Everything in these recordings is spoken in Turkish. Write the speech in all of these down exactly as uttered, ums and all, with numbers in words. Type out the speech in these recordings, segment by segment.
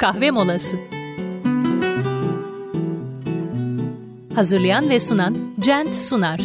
kahve molası. Hazırlayan ve sunan Cent Sunar.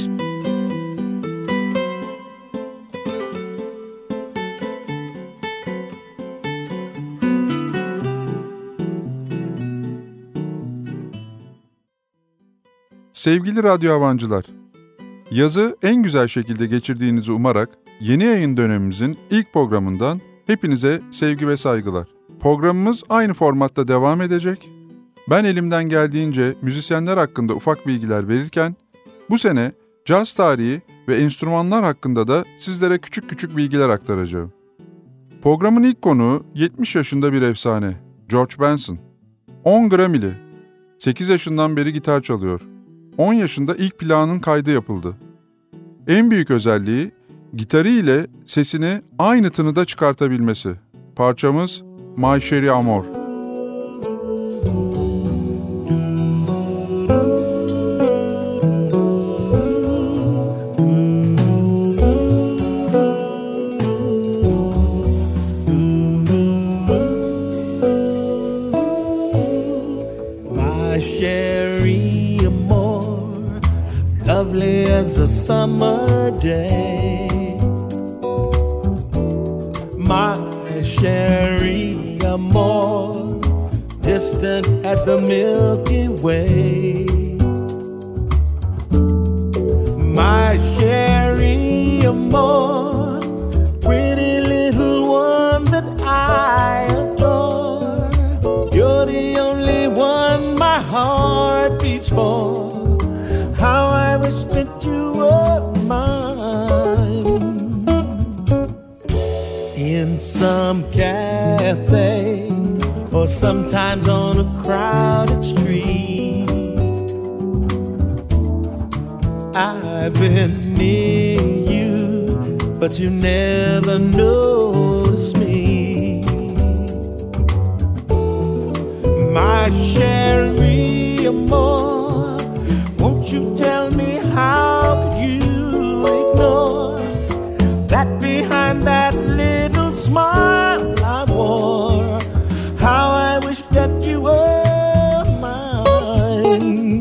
Sevgili radyo avancılar, yazı en güzel şekilde geçirdiğinizi umarak yeni yayın dönemimizin ilk programından hepinize sevgi ve saygılar. Programımız aynı formatta devam edecek. Ben elimden geldiğince müzisyenler hakkında ufak bilgiler verirken, bu sene caz tarihi ve enstrümanlar hakkında da sizlere küçük küçük bilgiler aktaracağım. Programın ilk konuğu yetmiş yaşında bir efsane, George Benson. on Grammy'li, sekiz yaşından beri gitar çalıyor. on yaşında ilk plağının kaydı yapıldı. En büyük özelliği, gitarı ile sesini aynı tınıda çıkartabilmesi. Parçamız My Cherie Amour. Lovely as a summer day, my Cherie Amour, distant as the Milky Way. My Cherie Amour, pretty little one that I adore. You're the only one my heart beats for. How I wish that you were mine. In some cafe, or sometimes on a crowded street, I've been near you, but you never noticed me. My Cherie Amour, won't you tell me how could you ignore that behind that little smile I wore? How I wish that you were mine.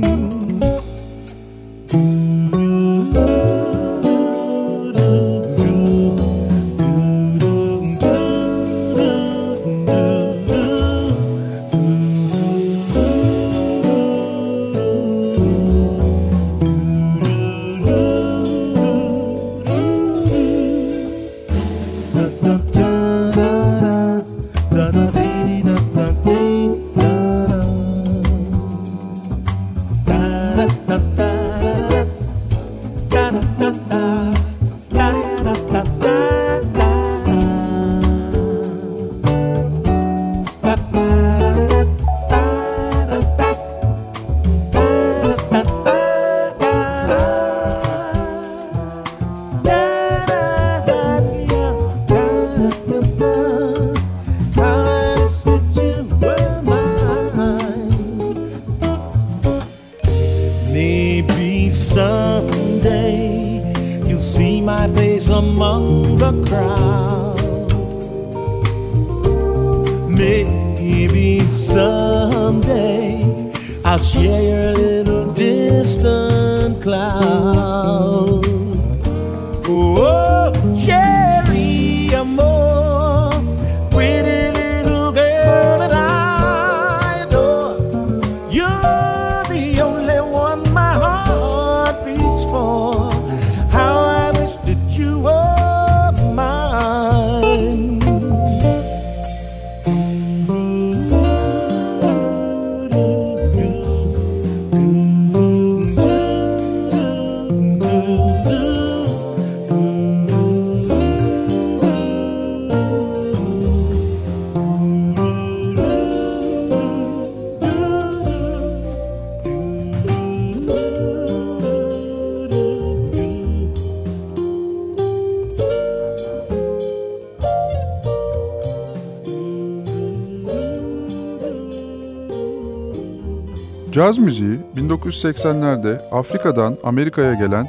Among the crowd, maybe someday I'll share your little distant cloud. Oh, Cherie Amour, pretty little girl that I adore. You're the only one my heart beats for. How I wish that you were mine. Caz müziği bin dokuz yüz seksenlerde Afrika'dan Amerika'ya gelen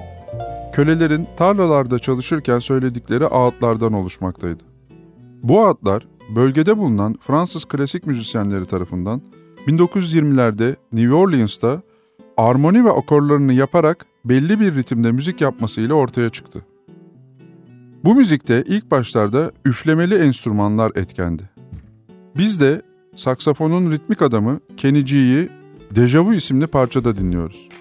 kölelerin tarlalarda çalışırken söyledikleri ağıtlardan oluşmaktaydı. Bu ağıtlar bölgede bulunan Fransız klasik müzisyenleri tarafından bin dokuz yüz yirmilerde New Orleans'ta armoni ve akorlarını yaparak belli bir ritimde müzik yapmasıyla ortaya çıktı. Bu müzikte ilk başlarda üflemeli enstrümanlar etkendi. Biz de saksafonun ritmik adamı Kenny G'yi Deja Vu isimli parçada dinliyoruz.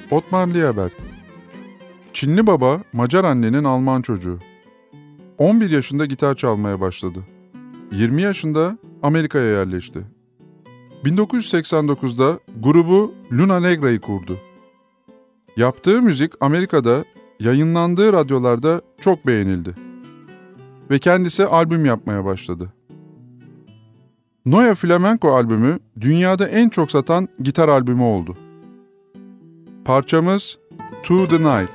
Otmar Liebert. Çinli baba, Macar annenin Alman çocuğu. on bir yaşında gitar çalmaya başladı. yirmi yaşında Amerika'ya yerleşti. bin dokuz yüz seksen dokuzda grubu Luna Negra'yı kurdu. Yaptığı müzik Amerika'da, yayınlandığı radyolarda çok beğenildi. Ve kendisi albüm yapmaya başladı. Noia Flamenco albümü dünyada en çok satan gitar albümü oldu. Parçamız To The Night.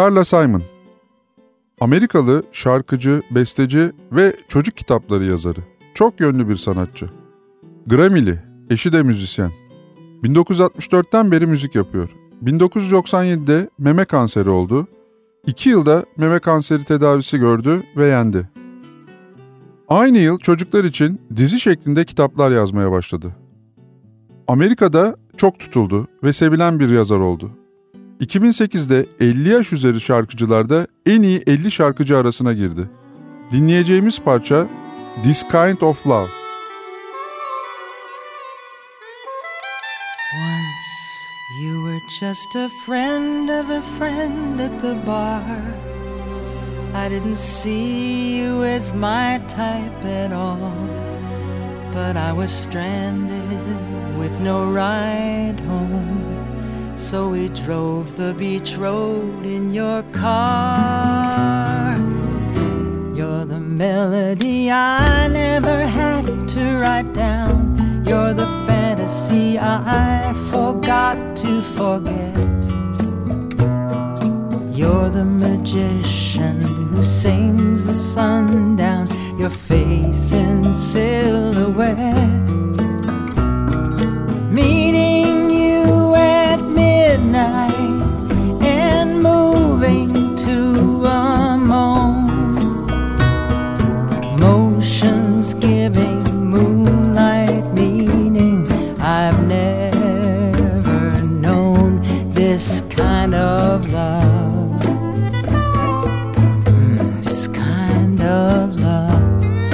Carla Simon, Amerikalı şarkıcı, besteci ve çocuk kitapları yazarı. Çok yönlü bir sanatçı. Grammy'li, eşi de müzisyen. bin dokuz yüz altmış dörtten beri müzik yapıyor. bin dokuz yüz doksan yedide meme kanseri oldu. İki yılda meme kanseri tedavisi gördü ve yendi. Aynı yıl çocuklar için dizi şeklinde kitaplar yazmaya başladı. Amerika'da çok tutuldu ve sevilen bir yazar oldu. iki bin sekizde elli yaş üzeri şarkıcılarda en iyi elli şarkıcı arasına girdi. Dinleyeceğimiz parça This Kind of Love. Once you were just a friend of a friend at the bar. I didn't see you as my type at all, but I was stranded with no ride home, so we drove the beach road in your car. You're the melody I never had to write down. You're the fantasy I forgot to forget. You're the magician who sings the sun down, your face in silhouette. Meeting you at midnight and moving to a moan. Motions giving moonlight meaning. I've never known this kind of love. Mm, this kind of love.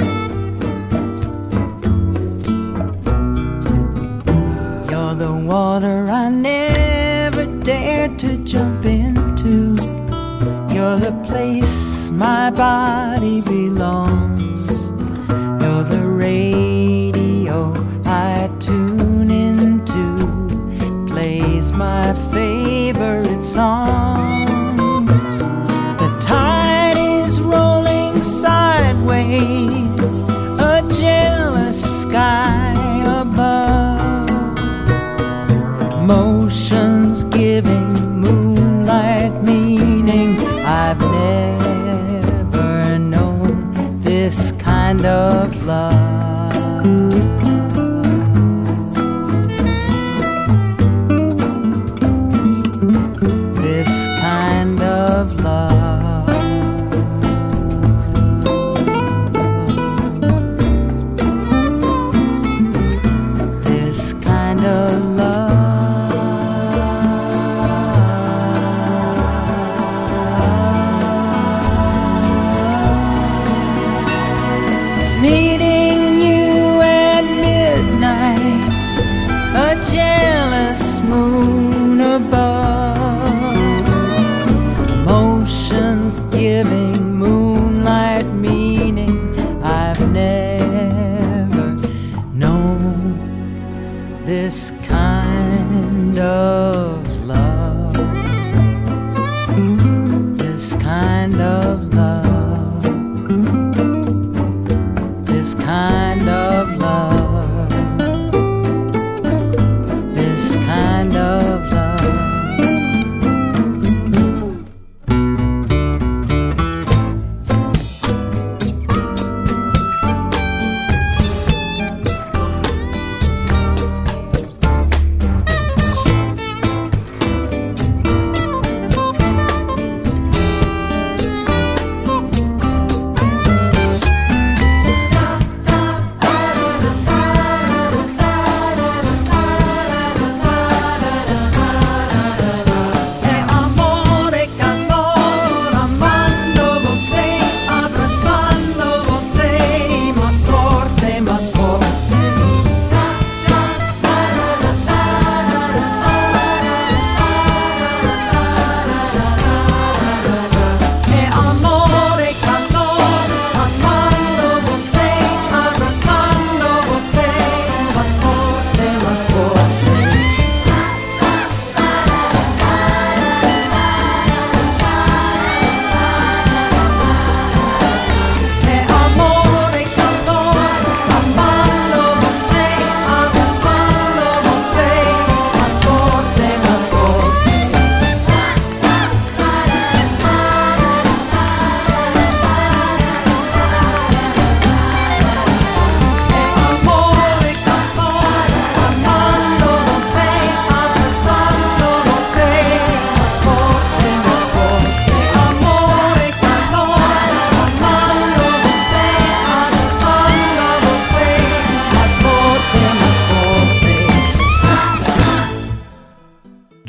You're the water I never dared to jump into. You're the place my body belongs. You're the radio I tune into, plays my favorite songs. The tide is rolling sideways, a jealous sky above. Motions giving moonlight meaning. I've never known this kind of love. This kind of love. This kind of love. Meeting you at midnight, a jealous moon above. Motions giving moonlight meaning. I've never known this kind of love. This kind of love. This kind of love. This kind of love.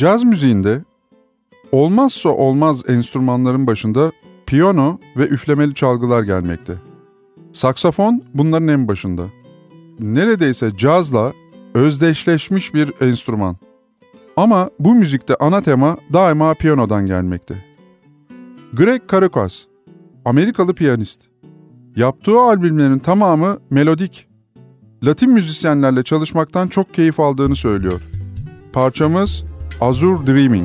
Caz müziğinde olmazsa olmaz enstrümanların başında piyano ve üflemeli çalgılar gelmekte. Saksafon bunların en başında. Neredeyse cazla özdeşleşmiş bir enstrüman. Ama bu müzikte ana tema daima piyanodan gelmekte. Greg Caracas, Amerikalı piyanist. Yaptığı albümlerin tamamı melodik. Latin müzisyenlerle çalışmaktan çok keyif aldığını söylüyor. Parçamız Azure Dreaming.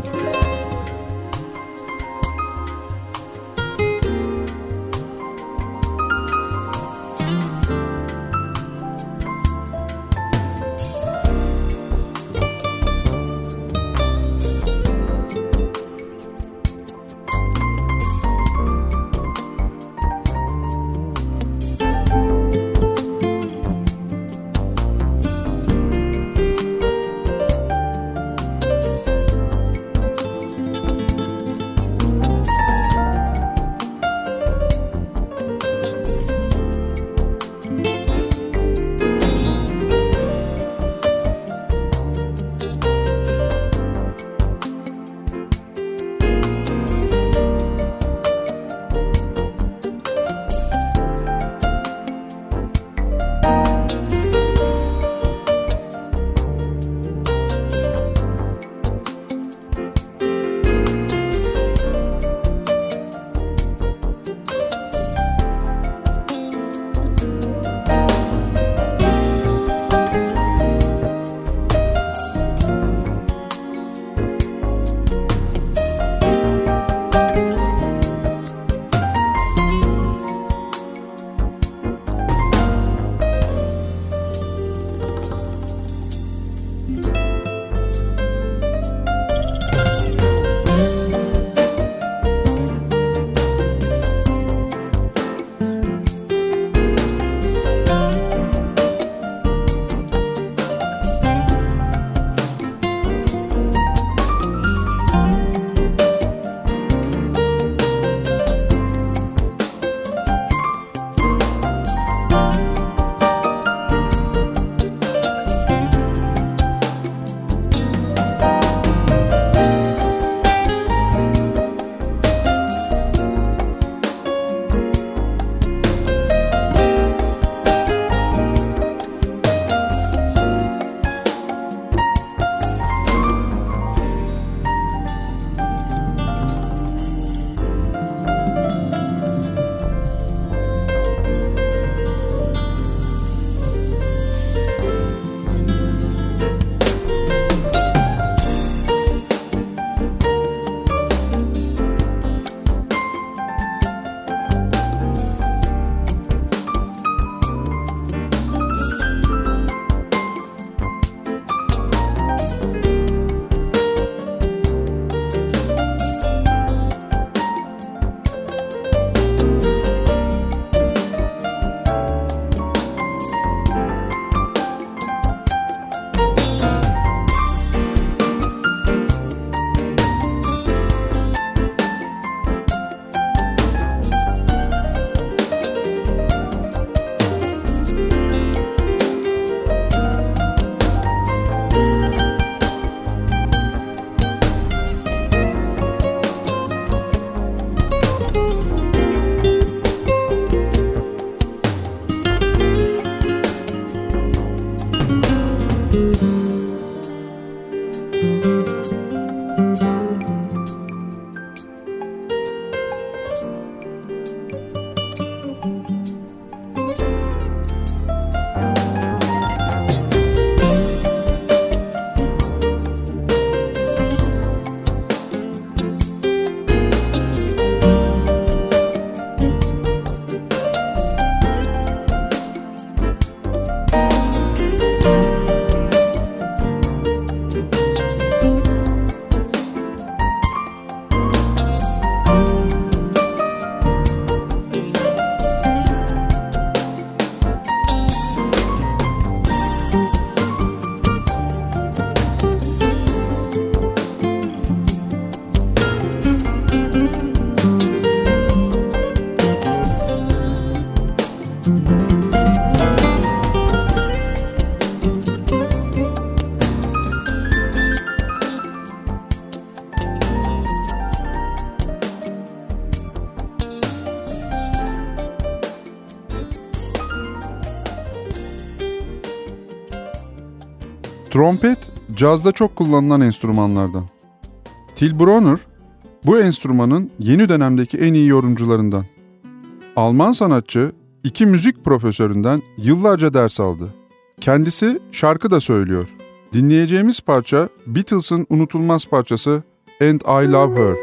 Trompet, cazda çok kullanılan enstrümanlardan. Till Brönner, bu enstrümanın yeni dönemdeki en iyi yorumcularından. Alman sanatçı, iki müzik profesöründen yıllarca ders aldı. Kendisi şarkı da söylüyor. Dinleyeceğimiz parça Beatles'ın unutulmaz parçası And I Love Her.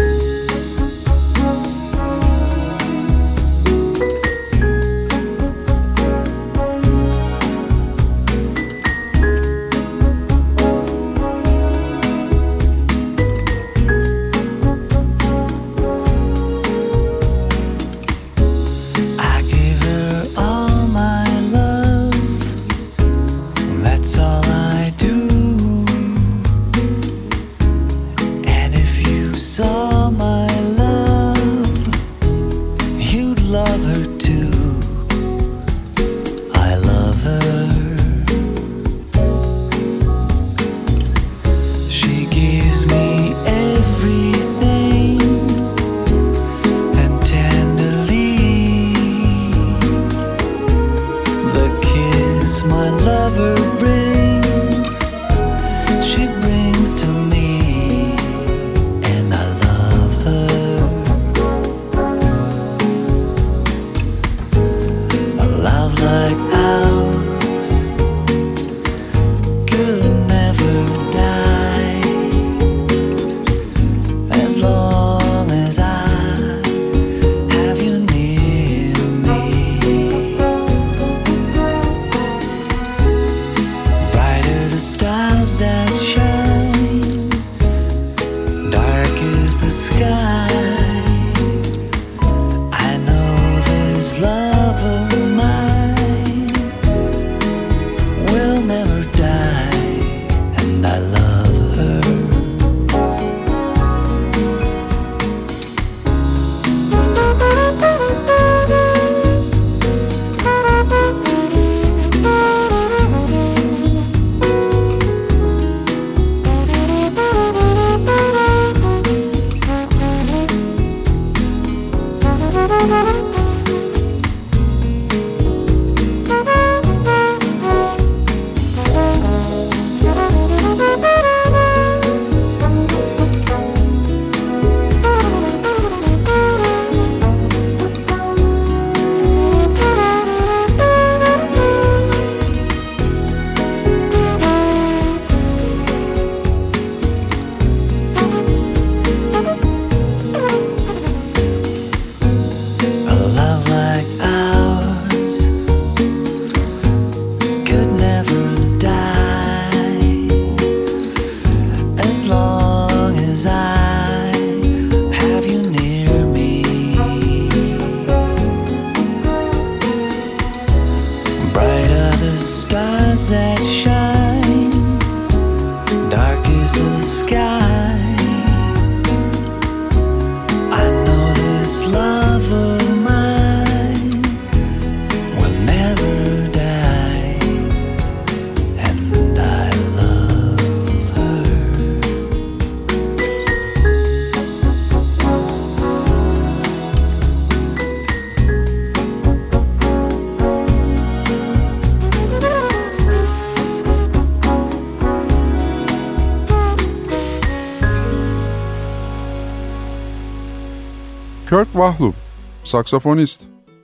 Kirk Whalum, saksafonist.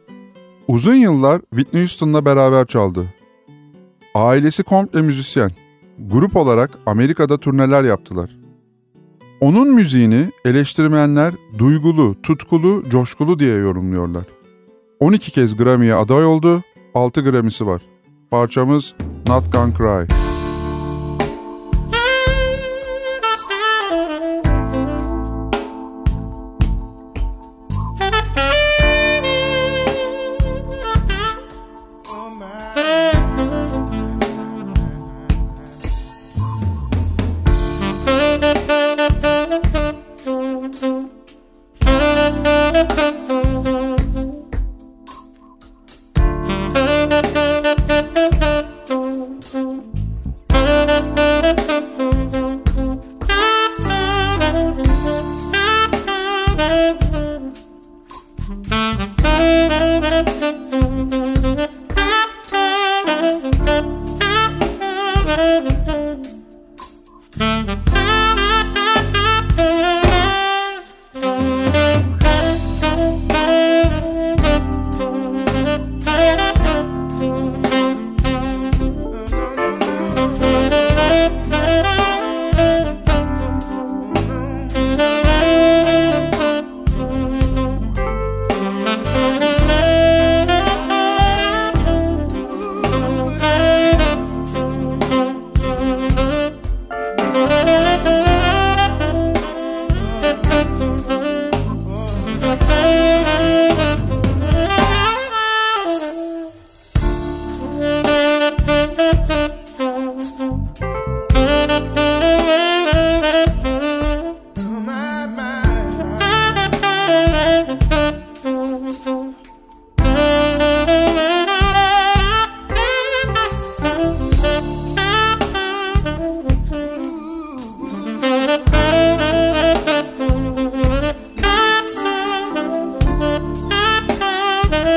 Uzun yıllar Whitney Houston'la beraber çaldı. Ailesi komple müzisyen. Grup olarak Amerika'da turneler yaptılar. Onun müziğini eleştirmenler duygulu, tutkulu, coşkulu diye yorumluyorlar. on iki kez Grammy'ye aday oldu, altı Grammy'si var. Parçamız Not Gonna Cry.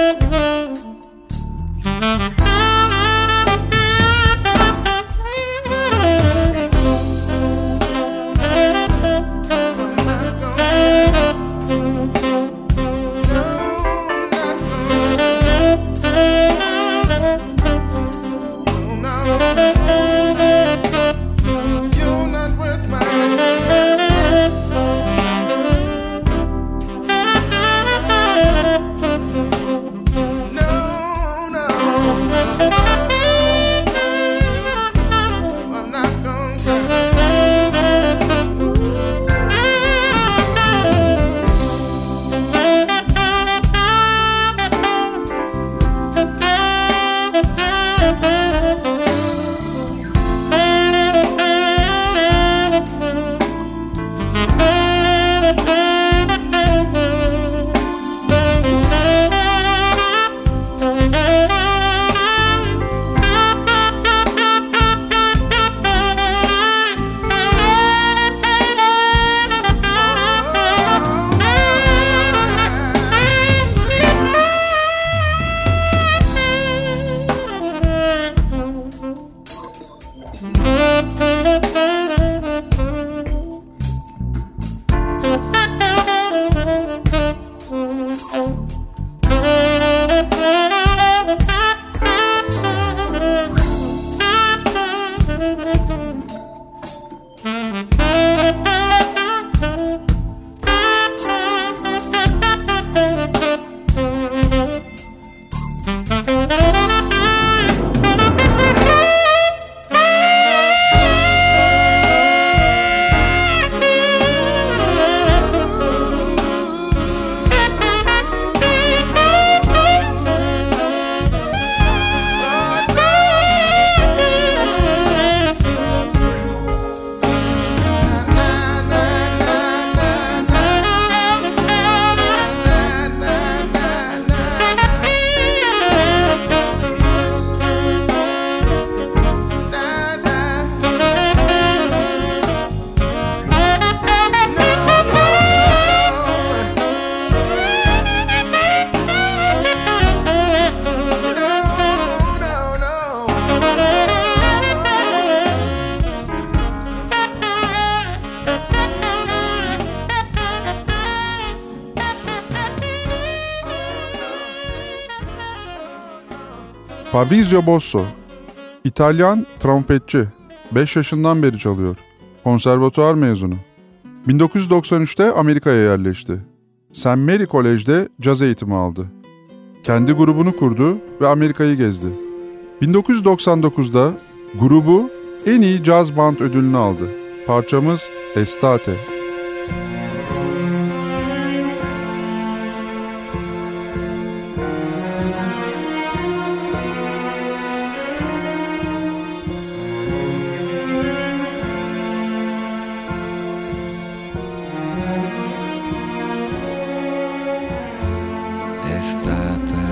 Fabrizio Bosso, İtalyan trompetçi, beş yaşından beri çalıyor. Konservatuvar mezunu. bin dokuz yüz doksan üçte Amerika'ya yerleşti. Saint Mary College'de caz eğitimi aldı. Kendi grubunu kurdu ve Amerika'yı gezdi. bin dokuz yüz doksan dokuzda grubu en iyi caz band ödülünü aldı. Parçamız Estate. Estate,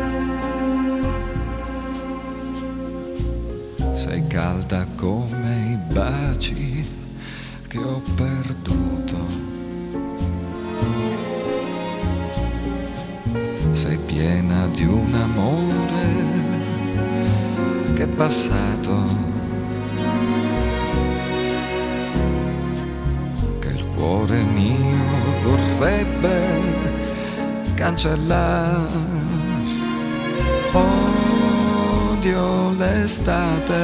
sei calda come i baci che ho perduto, sei piena di un amore che è passato, che il cuore mio vorrebbe cancellar. Odio l'estate,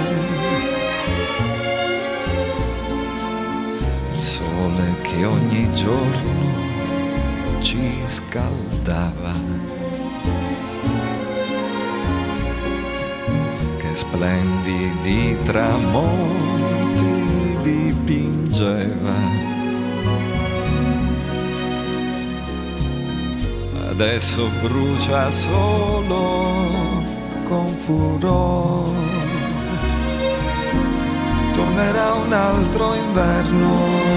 il sole che ogni giorno ci scaldava, che splendidi tramonti dipingeva. Adesso brucia solo con furore, tornerà un altro inverno,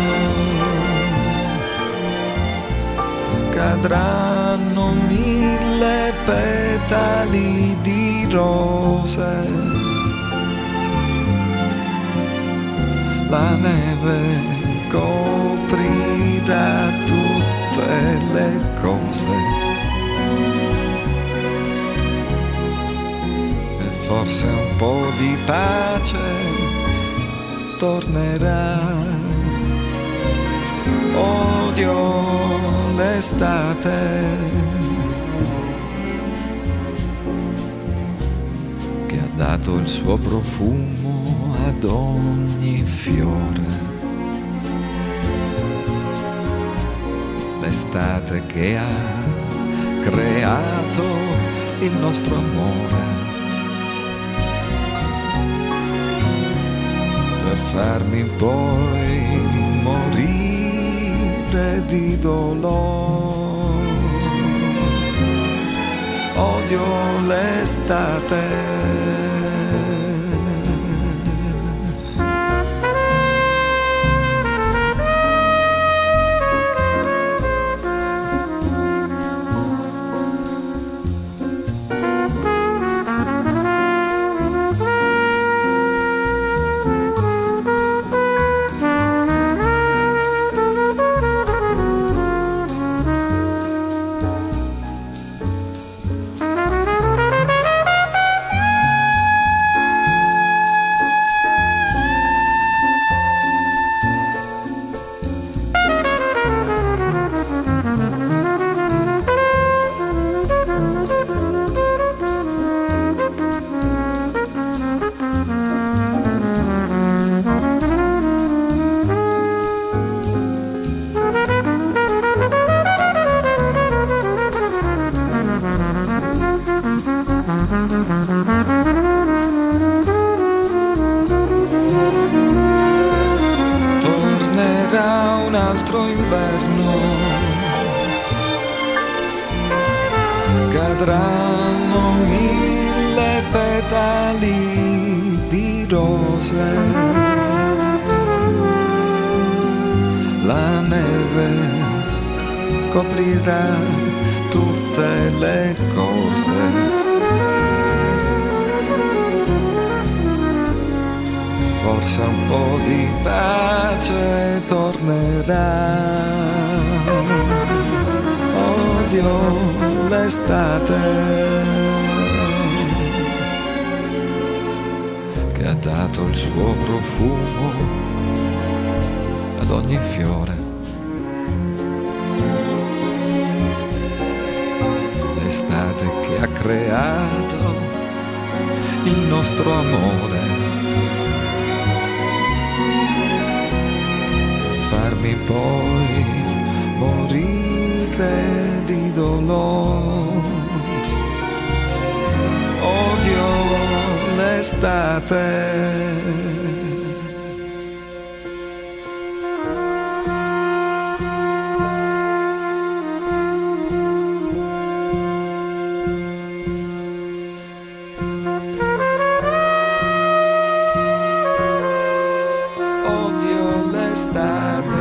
cadranno mille petali di rose, la neve coprirà tutte le cose. forse un po' di pace tornerà. Odio l'estate che ha dato il suo profumo ad ogni fiore. L'estate che ha creato il nostro amore per farmi poi morire di dolore. Odio l'estate. Cadranno mille petali di rose, la neve coprirà tutte le cose. Forse un po' di pace tornerà. Odio l'estate che ha dato il suo profumo ad ogni fiore. L'estate che ha creato il nostro amore per farmi poi morire di dolore. Odio l'estate. Odio l'estate.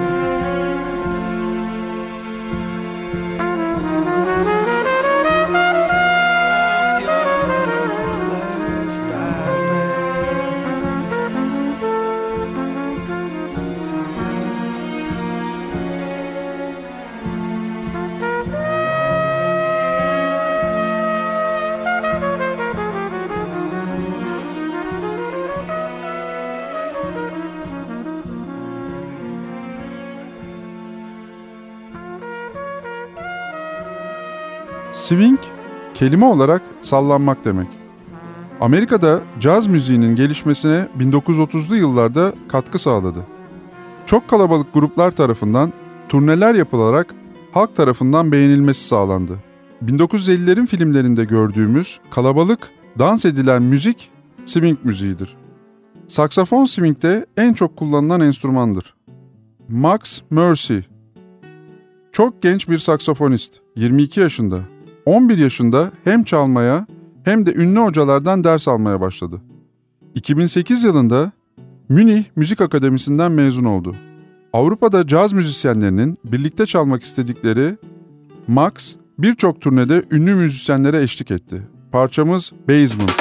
Swing, kelime olarak sallanmak demek. Amerika'da caz müziğinin gelişmesine bin dokuz yüz otuzlu yıllarda katkı sağladı. Çok kalabalık gruplar tarafından turneler yapılarak halk tarafından beğenilmesi sağlandı. bin dokuz yüz ellilerin filmlerinde gördüğümüz kalabalık, dans edilen müzik swing müziğidir. Saksafon swing'de en çok kullanılan enstrümandır. Max Mercy, çok genç bir saksafonist, yirmi iki yaşında. on bir yaşında hem çalmaya hem de ünlü hocalardan ders almaya başladı. iki bin sekiz yılında Münih Müzik Akademisi'nden mezun oldu. Avrupa'da caz müzisyenlerinin birlikte çalmak istedikleri Max birçok turnede ünlü müzisyenlere eşlik etti. Parçamız Basement.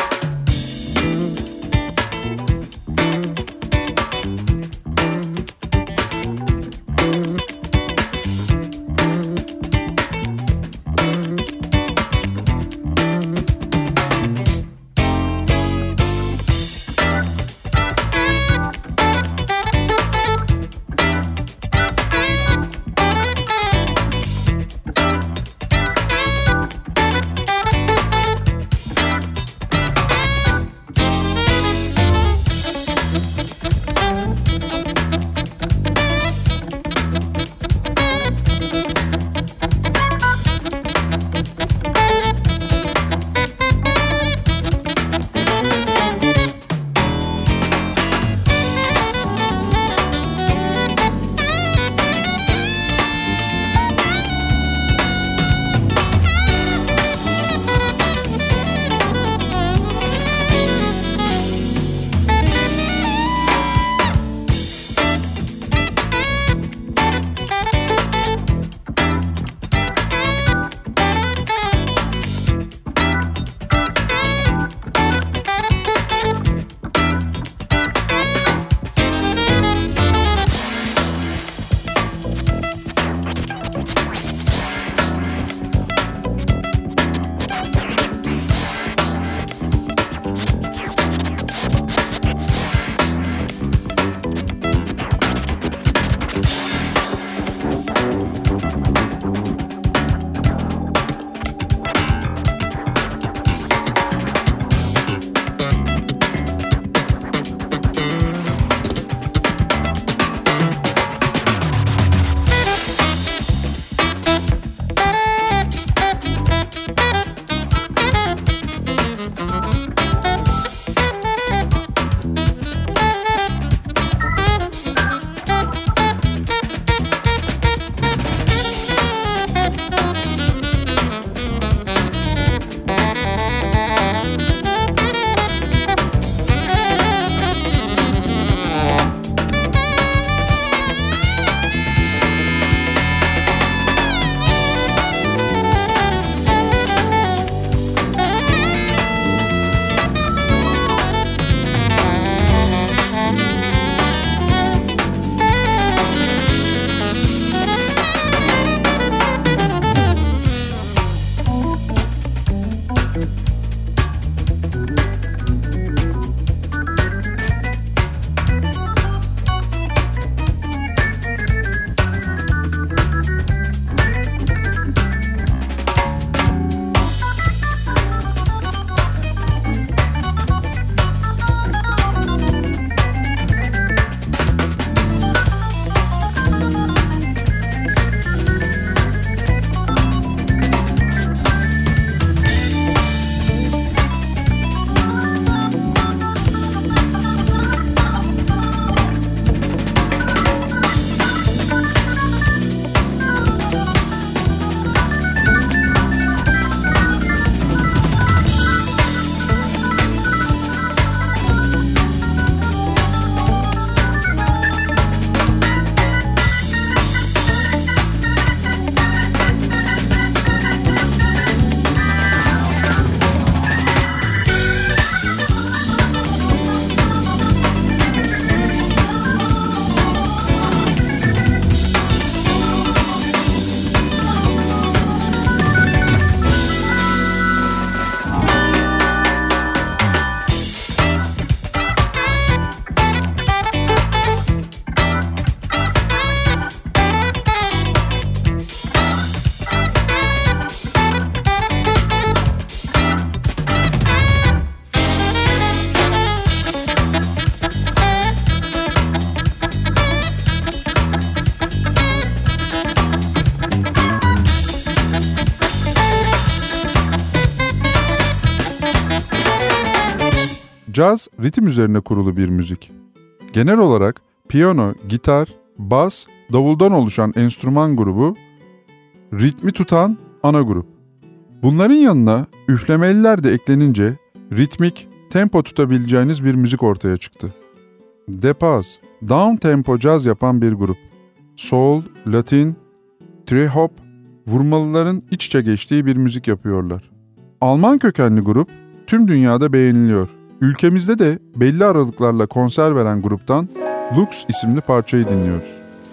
Caz, ritim üzerine kurulu bir müzik. Genel olarak piyano, gitar, bas, davuldan oluşan enstrüman grubu, ritmi tutan ana grup. Bunların yanına üflemeliler de eklenince ritmik, tempo tutabileceğiniz bir müzik ortaya çıktı. The Paz, down tempo caz yapan bir grup. Soul, Latin, trip-hop, vurmalıların iç içe geçtiği bir müzik yapıyorlar. Alman kökenli grup tüm dünyada beğeniliyor. Ülkemizde de belli aralıklarla konser veren gruptan Lux isimli parçayı dinliyoruz.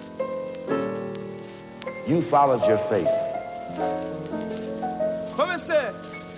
You followed your faith. Come and say.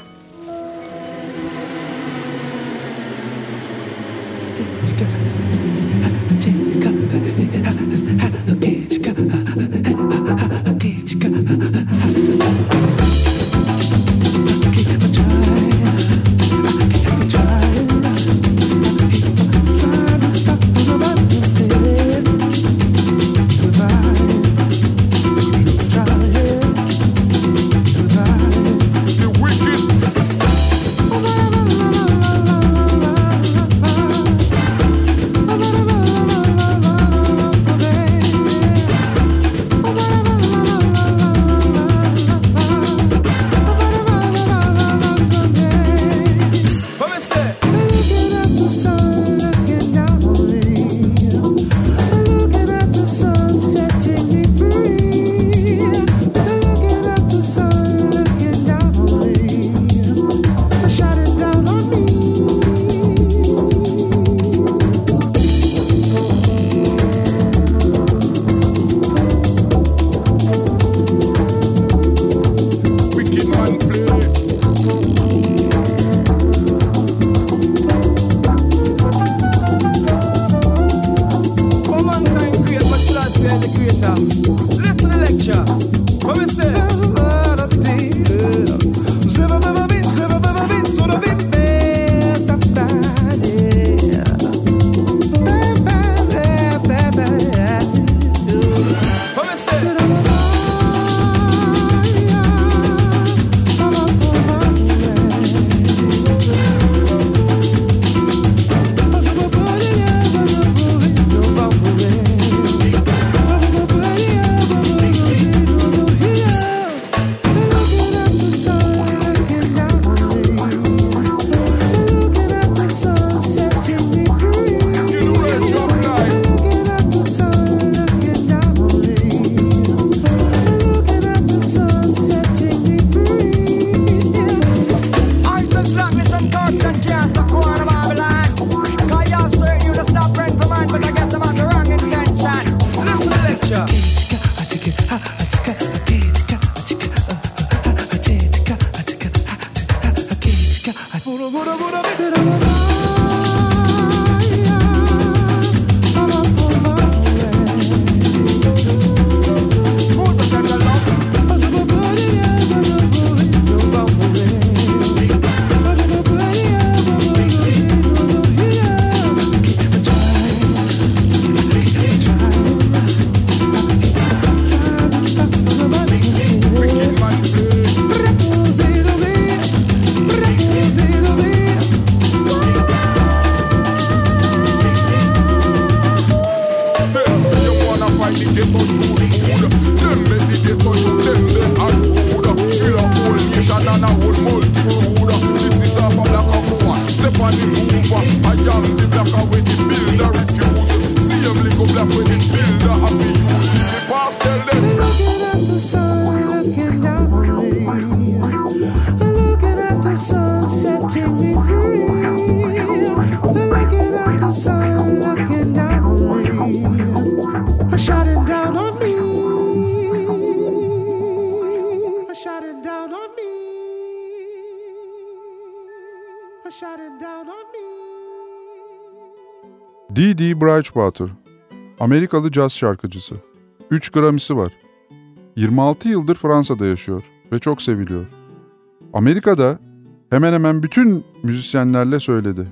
Dee Dee Bridgewater, Amerikalı caz şarkıcısı. üç Grammy'si var. yirmi altı yıldır Fransa'da yaşıyor ve çok seviliyor. Amerika'da hemen hemen bütün müzisyenlerle söyledi.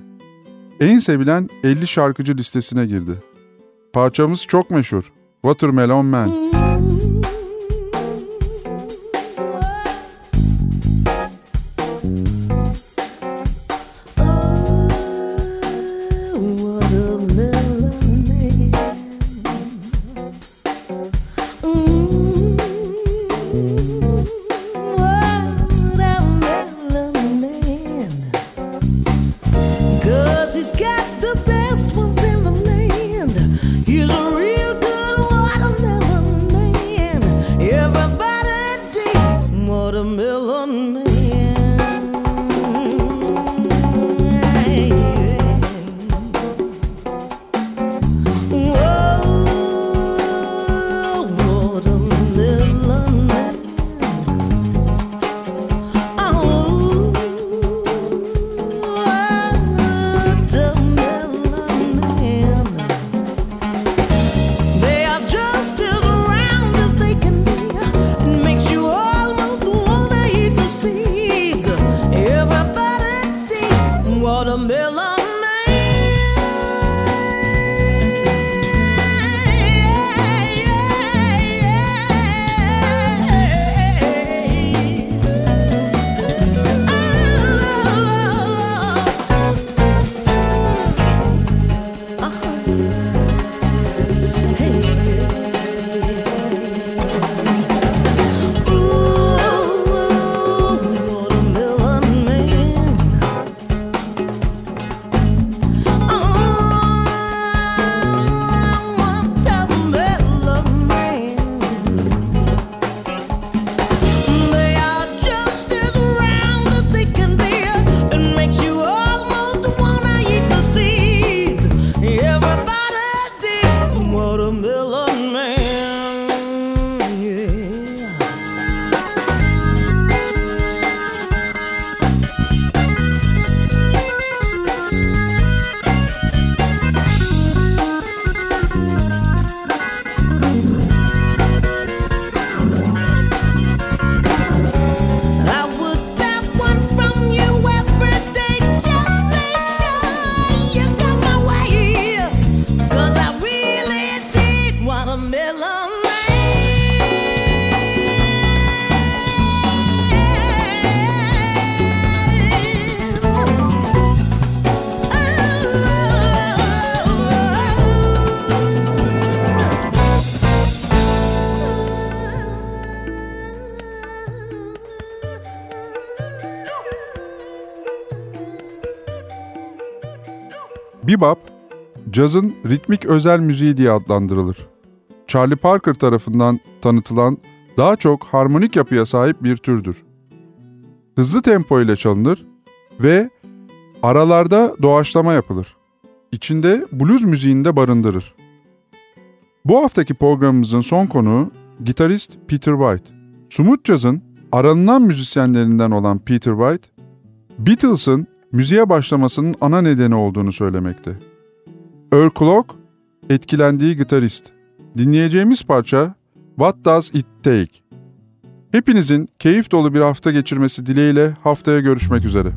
En sevilen elli şarkıcı listesine girdi. Parçamız çok meşhur, Watermelon Man. watermelon Bebop, cazın ritmik özel müziği diye adlandırılır. Charlie Parker tarafından tanıtılan daha çok harmonik yapıya sahip bir türdür. Hızlı tempo ile çalınır ve aralarda doğaçlama yapılır. İçinde blues müziğini de barındırır. Bu haftaki programımızın son konuğu gitarist Peter White. Smooth Jazz'ın aranılan müzisyenlerinden olan Peter White, Beatles'ın müziğe başlamasının ana nedeni olduğunu söylemekte. Earl Clark, etkilendiği gitarist. Dinleyeceğimiz parça What Does It Take? Hepinizin keyif dolu bir hafta geçirmesi dileğiyle haftaya görüşmek üzere.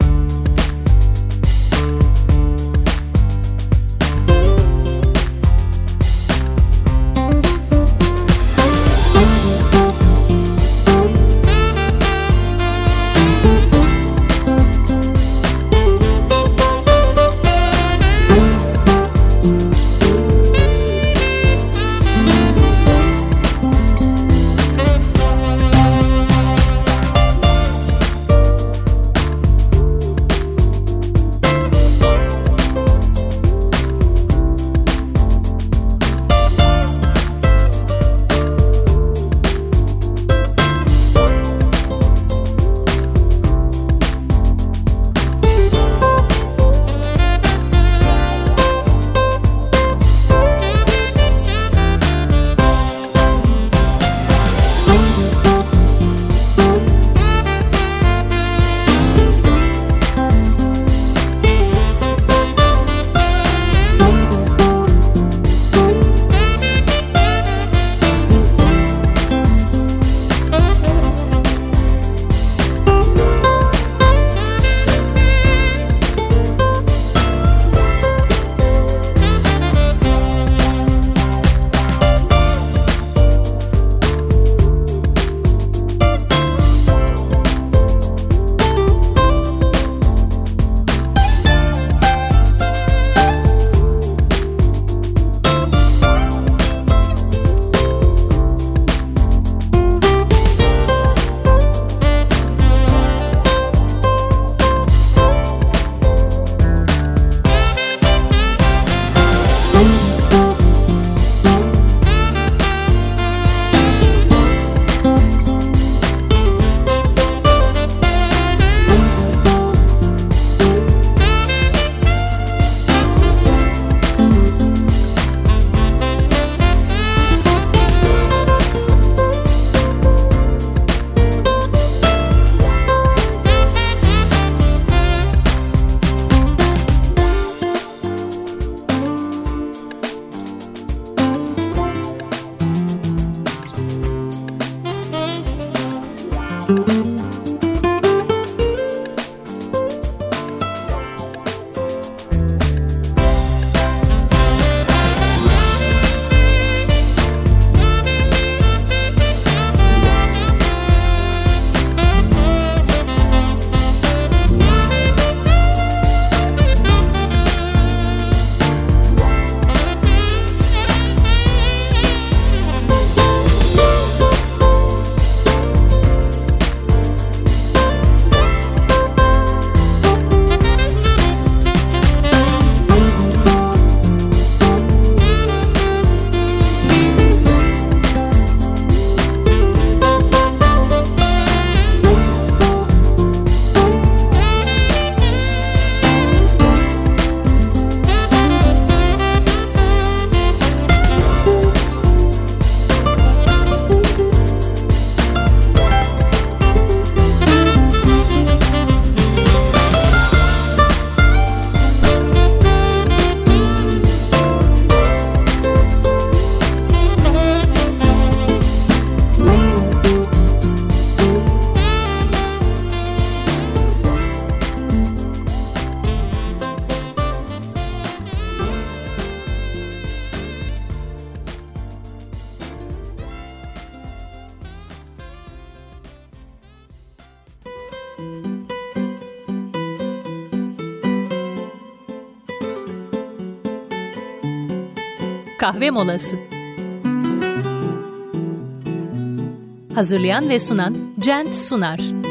kahve molası. Hazırlayan ve sunan Cent Sunar.